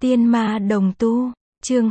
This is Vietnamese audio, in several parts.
Tiên ma đồng tu, chương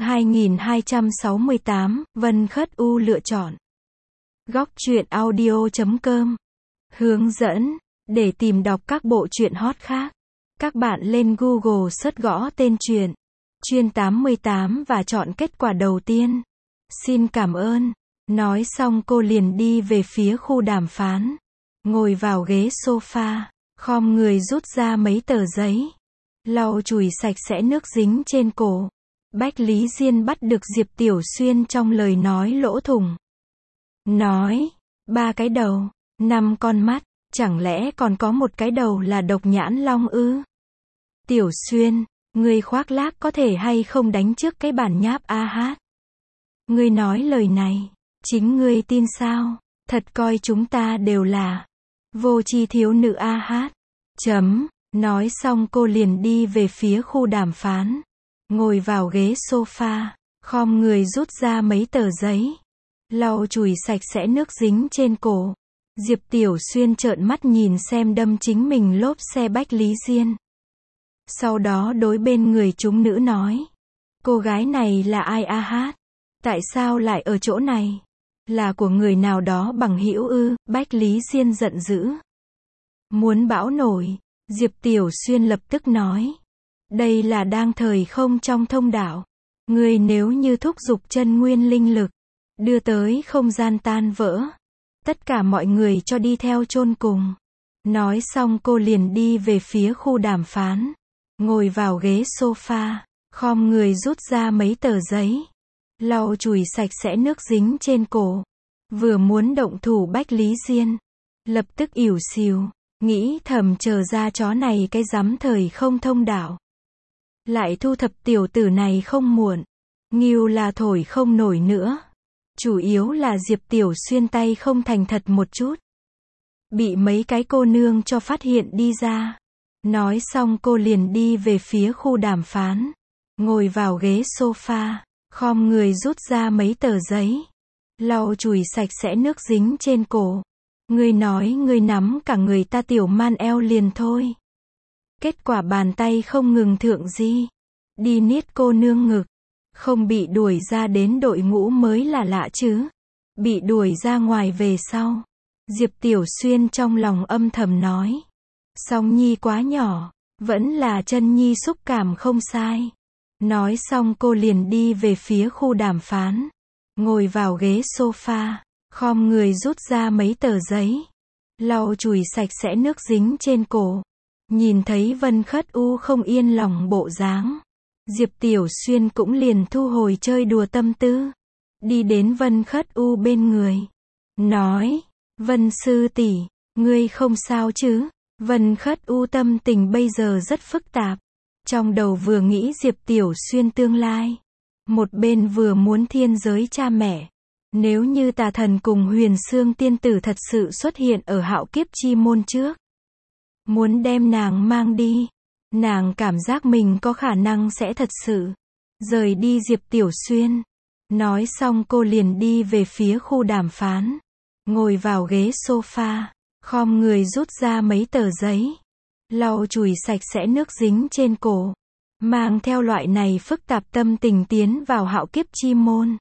2268, Vân Khất U lựa chọn. Góc truyện audio.com. Hướng dẫn, để tìm đọc các bộ truyện hot khác. Các bạn lên Google search gõ tên truyện, Chuyên 88 và chọn kết quả đầu tiên. Xin cảm ơn. Nói xong cô liền đi về phía khu đàm phán. Ngồi vào ghế sofa, khom người rút ra mấy tờ giấy. Lau chùi sạch sẽ nước dính trên cổ. Bách Lý Diên bắt được Diệp Tiểu Xuyên trong lời nói lỗ thủng. Nói, 3 cái đầu, 5 con mắt, chẳng lẽ còn có một cái đầu là độc nhãn long ư? Tiểu Xuyên, ngươi khoác lác có thể hay không đánh trước cái bản nháp a hát? Ngươi nói lời này, chính ngươi tin sao? Thật coi chúng ta đều là vô tri thiếu nữ a hát. Nói xong cô liền đi về phía khu đàm phán. Ngồi vào ghế sofa, khom người rút ra mấy tờ giấy. Lau chùi sạch sẽ nước dính trên cổ. Diệp Tiểu Xuyên trợn mắt nhìn xem đâm chính mình lốp xe Bách Lý Diên. Sau đó đối bên người chúng nữ nói. Cô gái này là ai a hát? Tại sao lại ở chỗ này? Là của người nào đó bằng hữu ư? Bách Lý Diên giận dữ. Muốn bão nổi. Diệp Tiểu Xuyên lập tức nói. Đây là đang thời không trong thông đạo. Người nếu như thúc giục chân nguyên linh lực, đưa tới không gian tan vỡ. Tất cả mọi người cho đi theo chôn cùng. Nói xong cô liền đi về phía khu đàm phán. Ngồi vào ghế sofa, khom người rút ra mấy tờ giấy. Lau chùi sạch sẽ nước dính trên cổ. Vừa muốn động thủ Bách Lý Diên, lập tức ỉu xìu. Nghĩ thầm chờ ra chó này cái rắm thời không thông đạo. Lại thu thập tiểu tử này không muộn. Ngưu là thổi không nổi nữa. Chủ yếu là Diệp Tiểu Xuyên tay không thành thật một chút. Bị mấy cái cô nương cho phát hiện đi ra. Nói xong cô liền đi về phía khu đàm phán. Ngồi vào ghế sofa, khom người rút ra mấy tờ giấy. Lau chùi sạch sẽ nước dính trên cổ. Ngươi nói ngươi nắm cả người ta tiểu man eo liền thôi. Kết quả bàn tay không ngừng thượng di. Đi niết cô nương ngực. Không bị đuổi ra đến đội ngũ mới là lạ chứ. Bị đuổi ra ngoài về sau. Diệp Tiểu Xuyên trong lòng âm thầm nói. Song nhi quá nhỏ. Vẫn là chân nhi xúc cảm không sai. Nói xong cô liền đi về phía khu đàm phán. Ngồi vào ghế sofa. Khom người rút ra mấy tờ giấy. Lau chùi sạch sẽ nước dính trên cổ. Nhìn thấy Vân Khất U không yên lòng bộ dáng. Diệp Tiểu Xuyên cũng liền thu hồi chơi đùa tâm tư. Đi đến Vân Khất U bên người. Nói, Vân sư tỷ, ngươi không sao chứ? Vân Khất U tâm tình bây giờ rất phức tạp. Trong đầu vừa nghĩ Diệp Tiểu Xuyên tương lai. Một bên vừa muốn thiên giới cha mẹ. Nếu như tà thần cùng Huyền Xương tiên tử thật sự xuất hiện ở hạo kiếp chi môn trước. Muốn đem nàng mang đi. Nàng cảm giác mình có khả năng sẽ thật sự rời đi Diệp Tiểu Xuyên. Nói xong cô liền đi về phía khu đàm phán. Ngồi vào ghế sofa, khom người rút ra mấy tờ giấy. Lau chùi sạch sẽ nước dính trên cổ. Mang theo loại này phức tạp tâm tình tiến vào hạo kiếp chi môn.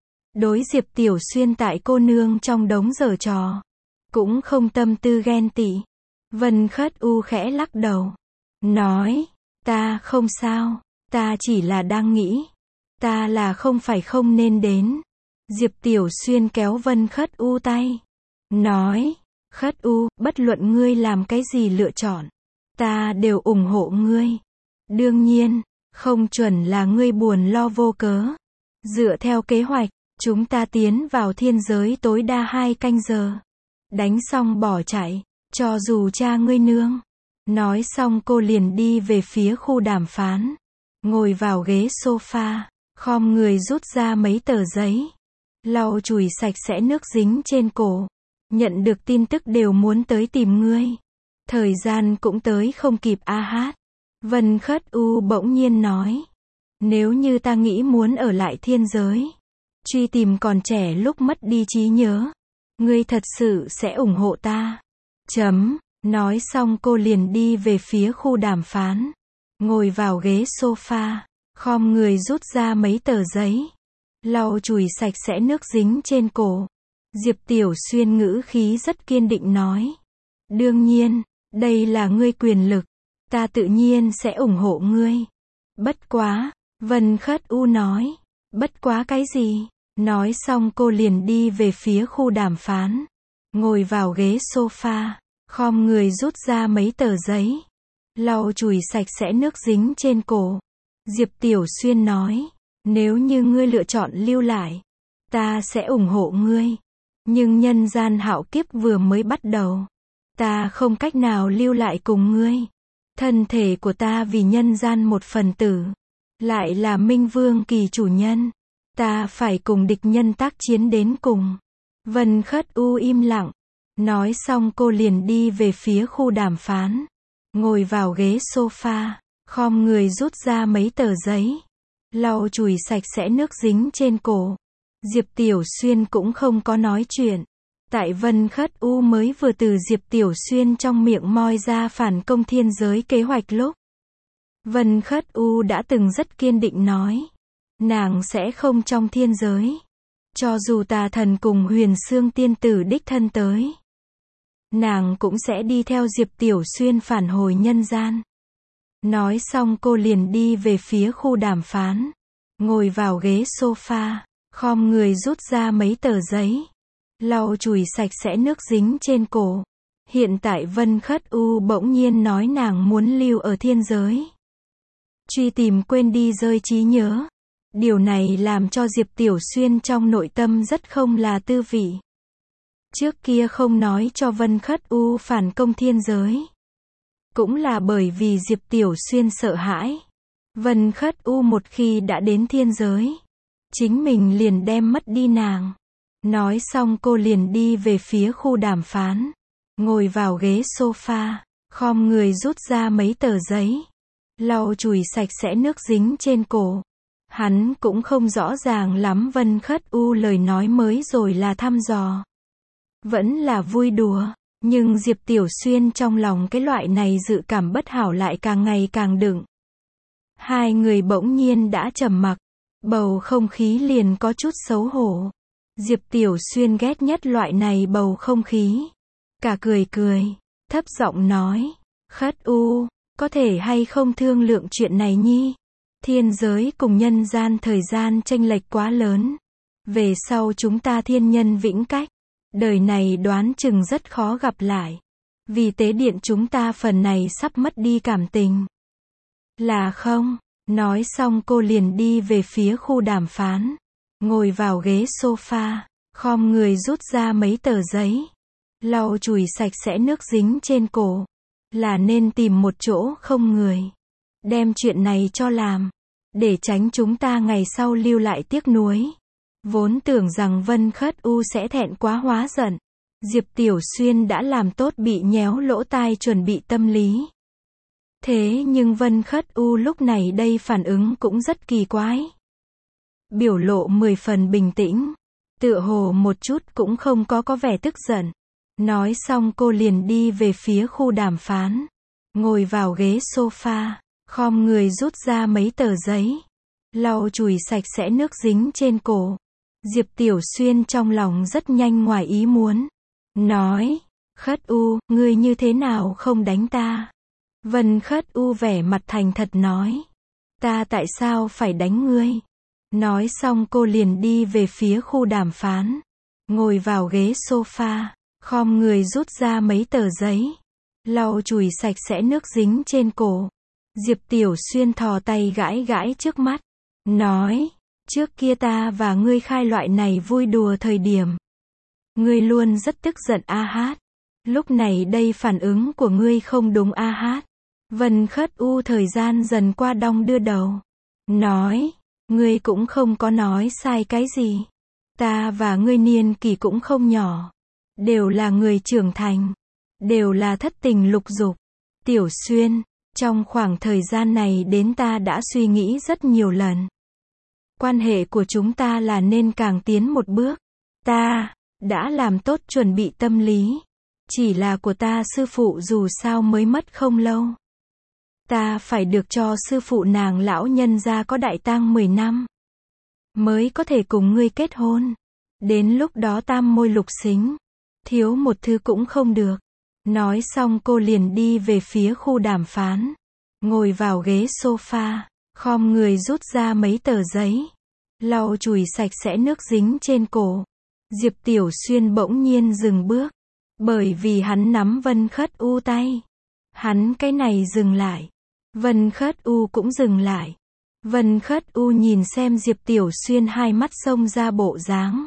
Đối Diệp Tiểu Xuyên tại cô nương trong đống giở trò. Cũng không tâm tư ghen tị. Vân Khất U khẽ lắc đầu. Nói, ta không sao. Ta chỉ là đang nghĩ. Ta là không phải không nên đến. Diệp Tiểu Xuyên kéo Vân Khất U tay. Nói, Khất U, bất luận ngươi làm cái gì lựa chọn. Ta đều ủng hộ ngươi. Đương nhiên, không chuẩn là ngươi buồn lo vô cớ. Dựa theo kế hoạch. Chúng ta tiến vào thiên giới tối đa 2 canh giờ. Đánh xong bỏ chạy. Cho dù cha ngươi nương. Nói xong cô liền đi về phía khu đàm phán. Ngồi vào ghế sofa. Khom người rút ra mấy tờ giấy. Lau chùi sạch sẽ nước dính trên cổ. Nhận được tin tức đều muốn tới tìm ngươi. Thời gian cũng tới không kịp a hát. Vân Khất U bỗng nhiên nói. Nếu như ta nghĩ muốn ở lại thiên giới. Truy tìm còn trẻ lúc mất đi trí nhớ. Ngươi thật sự sẽ ủng hộ ta. Nói xong cô liền đi về phía khu đàm phán. Ngồi vào ghế sofa. khom người rút ra mấy tờ giấy, lau chùi sạch sẽ nước dính trên cổ. Diệp Tiểu Xuyên ngữ khí rất kiên định nói. Đương nhiên, đây là ngươi quyền lực, ta tự nhiên sẽ ủng hộ ngươi. Bất quá, Vân Khất U nói. Bất quá cái gì? Nói xong cô liền đi về phía khu đàm phán. Ngồi vào ghế sofa, khom người rút ra mấy tờ giấy, lau chùi sạch sẽ nước dính trên cổ. Diệp Tiểu Xuyên nói, nếu như ngươi lựa chọn lưu lại, ta sẽ ủng hộ ngươi. Nhưng nhân gian hạo kiếp vừa mới bắt đầu, ta không cách nào lưu lại cùng ngươi. Thân thể của ta vì nhân gian một phần tử, lại là Minh Vương Kỳ chủ nhân. Ta phải cùng địch nhân tác chiến đến cùng. Vân Khất U im lặng. Nói xong cô liền đi về phía khu đàm phán. Ngồi vào ghế sofa, khom người rút ra mấy tờ giấy, lau chùi sạch sẽ nước dính trên cổ. Diệp Tiểu Xuyên cũng không có nói chuyện. Tại Vân Khất U mới vừa từ Diệp Tiểu Xuyên trong miệng moi ra phản công thiên giới kế hoạch lúc, Vân Khất U đã từng rất kiên định nói, nàng sẽ không trong thiên giới. Cho dù tà thần cùng Huyền Xương tiên tử đích thân tới, nàng cũng sẽ đi theo Diệp Tiểu Xuyên phản hồi nhân gian. Nói xong cô liền đi về phía khu đàm phán. Ngồi vào ghế sofa, khom người rút ra mấy tờ giấy, lau chùi sạch sẽ nước dính trên cổ. Hiện tại Vân Khất U bỗng nhiên nói nàng muốn lưu ở thiên giới, truy tìm quên đi rơi trí nhớ. Điều này làm cho Diệp Tiểu Xuyên trong nội tâm rất không là tư vị. Trước kia không nói cho Vân Khất U phản công thiên giới, cũng là bởi vì Diệp Tiểu Xuyên sợ hãi. Vân Khất U một khi đã đến thiên giới, chính mình liền đem mất đi nàng. Nói xong cô liền đi về phía khu đàm phán. Ngồi vào ghế sofa, khom người rút ra mấy tờ giấy, lau chùi sạch sẽ nước dính trên cổ. Hắn cũng không rõ ràng lắm Vân Khất U lời nói mới rồi là thăm dò, vẫn là vui đùa. Nhưng Diệp Tiểu Xuyên trong lòng cái loại này dự cảm bất hảo lại càng ngày càng đựng. Hai người bỗng nhiên đã trầm mặc, bầu không khí liền có chút xấu hổ. Diệp Tiểu Xuyên ghét nhất loại này bầu không khí. Cả cười cười, thấp giọng nói, Khất U, có thể hay không thương lượng chuyện này nhi? Thiên giới cùng nhân gian thời gian chênh lệch quá lớn. Về sau chúng ta thiên nhân vĩnh cách, đời này đoán chừng rất khó gặp lại. Vì tế điện chúng ta phần này sắp mất đi cảm tình. Là không? Nói xong cô liền đi về phía khu đàm phán. Ngồi vào ghế sofa, khom người rút ra mấy tờ giấy, lau chùi sạch sẽ nước dính trên cổ. Là nên tìm một chỗ không người, đem chuyện này cho làm, để tránh chúng ta ngày sau lưu lại tiếc nuối. Vốn tưởng rằng Vân Khất U sẽ thẹn quá hóa giận. Diệp Tiểu Xuyên đã làm tốt bị nhéo lỗ tai chuẩn bị tâm lý. Thế nhưng Vân Khất U lúc này đây phản ứng cũng rất kỳ quái. Biểu lộ 10 phần bình tĩnh, tựa hồ một chút cũng không có vẻ tức giận. Nói xong cô liền đi về phía khu đàm phán. Ngồi vào ghế sofa, khom người rút ra mấy tờ giấy, lau chùi sạch sẽ nước dính trên cổ. Diệp Tiểu Xuyên trong lòng rất nhanh ngoài ý muốn. Nói, Khất U, ngươi như thế nào không đánh ta? Vân Khất U vẻ mặt thành thật nói, ta tại sao phải đánh ngươi? Nói xong cô liền đi về phía khu đàm phán. Ngồi vào ghế sofa, khom người rút ra mấy tờ giấy, lau chùi sạch sẽ nước dính trên cổ. Diệp Tiểu Xuyên thò tay gãi gãi trước mắt, nói, trước kia ta và ngươi khai loại này vui đùa thời điểm, ngươi luôn rất tức giận a hát. Lúc này đây phản ứng của ngươi không đúng a hát. Vân Khất U thời gian dần qua đong đưa đầu, nói, ngươi cũng không có nói sai cái gì. Ta và ngươi niên kỷ cũng không nhỏ, đều là người trưởng thành, đều là thất tình lục dục. Tiểu Xuyên, trong khoảng thời gian này đến ta đã suy nghĩ rất nhiều lần. Quan hệ của chúng ta là nên càng tiến một bước. Ta đã làm tốt chuẩn bị tâm lý. Chỉ là của ta sư phụ dù sao mới mất không lâu. Ta phải được cho sư phụ nàng lão nhân gia có đại tang 10 năm. Mới có thể cùng ngươi kết hôn. Đến lúc đó tam môi lục xính. Thiếu một thứ cũng không được. Nói xong cô liền đi về phía khu đàm phán. Ngồi vào ghế sofa. Khom người rút ra mấy tờ giấy. Lau chùi sạch sẽ nước dính trên cổ. Diệp Tiểu Xuyên bỗng nhiên dừng bước. Bởi vì hắn nắm Vân Khất U tay. Hắn cái này dừng lại. Vân Khất U cũng dừng lại. Vân Khất U nhìn xem Diệp Tiểu Xuyên hai mắt xông ra bộ dáng.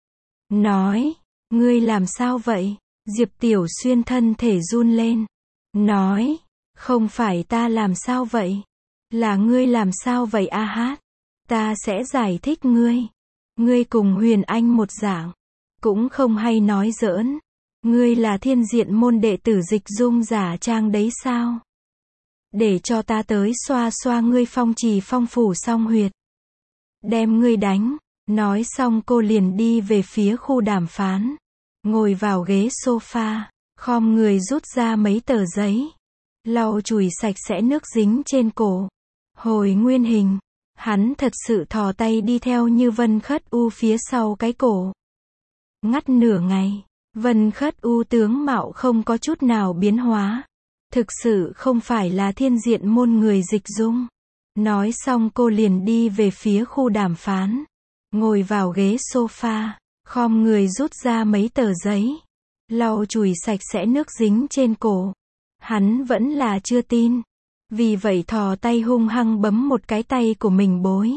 Nói, ngươi làm sao vậy? Diệp Tiểu Xuyên thân thể run lên. Nói, không phải ta làm sao vậy? Là ngươi làm sao vậy a hát? Ta sẽ giải thích ngươi. Ngươi cùng Huyền Anh một dạng. Cũng không hay nói giỡn. Ngươi là Thiên Diện môn đệ tử Dịch Dung giả trang đấy sao? Để cho ta tới xoa xoa ngươi phong trì phong phủ song huyệt. Đem ngươi đánh. Nói xong cô liền đi về phía khu đàm phán. Ngồi vào ghế sofa. Khom người rút ra mấy tờ giấy. Lau chùi sạch sẽ nước dính trên cổ. Hồi nguyên hình. Hắn thật sự thò tay đi theo như Vân Khất U phía sau cái cổ. Ngắt nửa ngày. Vân Khất U tướng mạo không có chút nào biến hóa. Thực sự không phải là Thiên Diện môn người Dịch Dung. Nói xong cô liền đi về phía khu đàm phán. Ngồi vào ghế sofa. Khom người rút ra mấy tờ giấy. Lau chùi sạch sẽ nước dính trên cổ. Hắn vẫn là chưa tin. Vì vậy thò tay hung hăng bấm một cái tay của mình bối.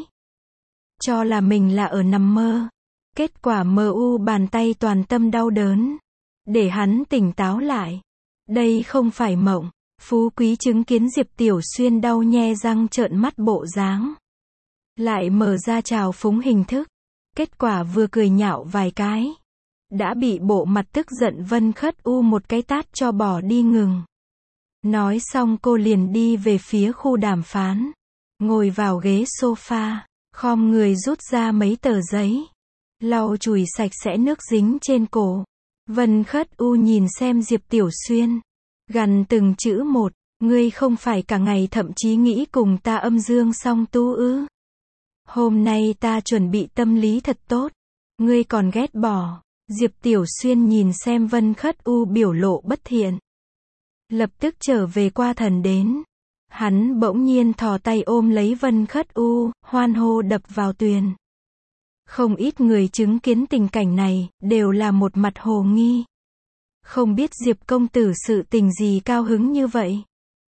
Cho là mình là ở nằm mơ. Kết quả bàn tay toàn tâm đau đớn. Để hắn tỉnh táo lại. Đây không phải mộng. Phú Quý chứng kiến Diệp Tiểu Xuyên đau nhe răng trợn mắt bộ dáng. Lại mở ra trào phúng hình thức. Kết quả vừa cười nhạo vài cái. Đã bị bộ mặt tức giận Vân Khất U một cái tát cho bỏ đi ngừng. Nói xong cô liền đi về phía khu đàm phán. Ngồi vào ghế sofa. Khom người rút ra mấy tờ giấy. Lau chùi sạch sẽ nước dính trên cổ. Vân Khất U nhìn xem Diệp Tiểu Xuyên. Gằn từng chữ một. Ngươi không phải cả ngày thậm chí nghĩ cùng ta âm dương song tu ư? Hôm nay ta chuẩn bị tâm lý thật tốt. Ngươi còn ghét bỏ. Diệp Tiểu Xuyên nhìn xem Vân Khất U biểu lộ bất thiện. Lập tức trở về qua thần đến. Hắn bỗng nhiên thò tay ôm lấy Vân Khất U, hoan hô đập vào tuyền. Không ít người chứng kiến tình cảnh này, đều là một mặt hồ nghi. Không biết Diệp công tử sự tình gì cao hứng như vậy.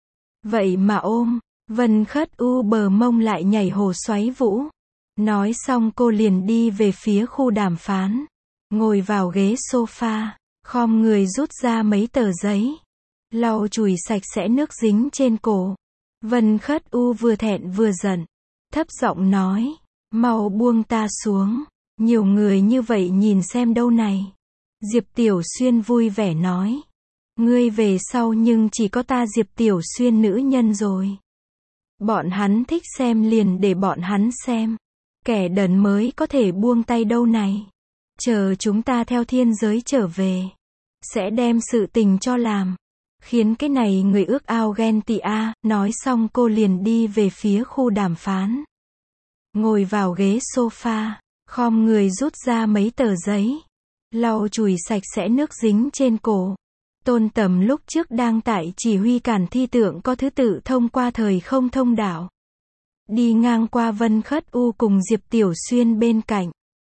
Vậy mà ôm, Vân Khất U bờ mông lại nhảy hồ xoáy vũ. Nói xong cô liền đi về phía khu đàm phán. Ngồi vào ghế sofa, khom người rút ra mấy tờ giấy. Lau chùi sạch sẽ nước dính trên cổ. Vân Khất U vừa thẹn vừa giận. Thấp giọng nói, mau buông ta xuống. Nhiều người như vậy nhìn xem đâu này. Diệp Tiểu Xuyên vui vẻ nói. Ngươi về sau nhưng chỉ có ta Diệp Tiểu Xuyên nữ nhân rồi. Bọn hắn thích xem liền để bọn hắn xem. Kẻ đần mới có thể buông tay đâu này. Chờ chúng ta theo thiên giới trở về. Sẽ đem sự tình cho làm. Khiến cái này người ước ao ghen tị a. Nói xong cô liền đi về phía khu đàm phán. Ngồi vào ghế sofa. Khom người rút ra mấy tờ giấy. Lau chùi sạch sẽ nước dính trên cổ. Tôn Tầm lúc trước đang tại chỉ huy cản thi tượng có thứ tự thông qua thời không thông đạo. Đi ngang qua Vân Khất U cùng Diệp Tiểu Xuyên bên cạnh.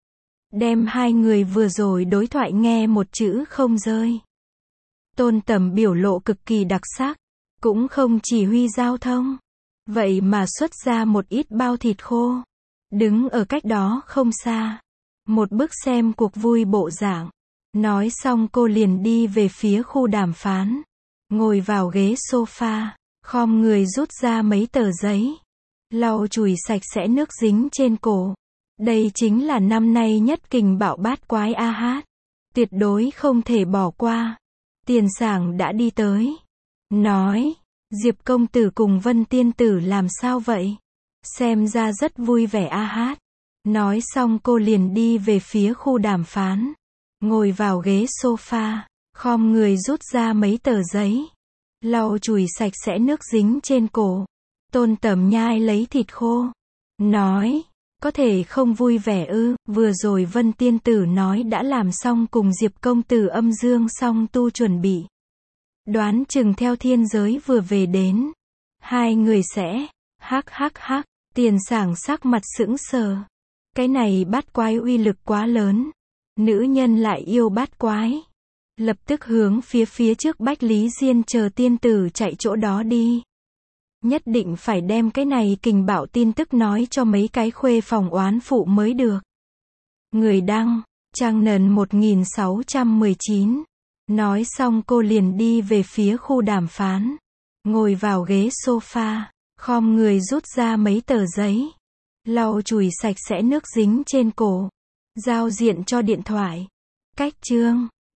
Đem hai người vừa rồi đối thoại nghe một chữ không rơi. Tôn Tầm biểu lộ cực kỳ đặc sắc. Cũng không chỉ huy giao thông. Vậy mà xuất ra một ít bao thịt khô. Đứng ở cách đó không xa. Một bức xem cuộc vui bộ dạng. Nói xong cô liền đi về phía khu đàm phán. Ngồi vào ghế sofa. Khom người rút ra mấy tờ giấy. Lau chùi sạch sẽ nước dính trên cổ. Đây chính là năm nay nhất kình bạo bát quái a hát. Tuyệt đối không thể bỏ qua. Tiền Sảng đã đi tới. Nói, Diệp công tử cùng Vân tiên tử làm sao vậy? Xem ra rất vui vẻ a hát. Nói xong cô liền đi về phía khu đàm phán. Ngồi vào ghế sofa. Khom người rút ra mấy tờ giấy. lau chùi sạch sẽ nước dính trên cổ. Tôn Tầm nhai lấy thịt khô. Nói, có thể không vui vẻ ư, vừa rồi Vân Tiên Tử nói đã làm xong cùng Diệp công tử âm dương song tu chuẩn bị. Đoán chừng theo thiên giới vừa về đến. Hai người sẽ, hắc hắc hắc, Tiền Sảng sắc mặt sững sờ. Cái này bát quái uy lực quá lớn. Nữ nhân lại yêu bát quái. Lập tức hướng phía trước Bách Lý Diên chờ tiên tử chạy chỗ đó đi. Nhất định phải đem cái này kình bạo tin tức nói cho mấy cái khuê phòng oán phụ mới được. Người đăng, Trang Nần 1619. Nói xong cô liền đi về phía khu đàm phán. Ngồi vào ghế sofa, khom người rút ra mấy tờ giấy. Lau chùi sạch sẽ nước dính trên cổ. Giao diện cho điện thoại. Cách chương.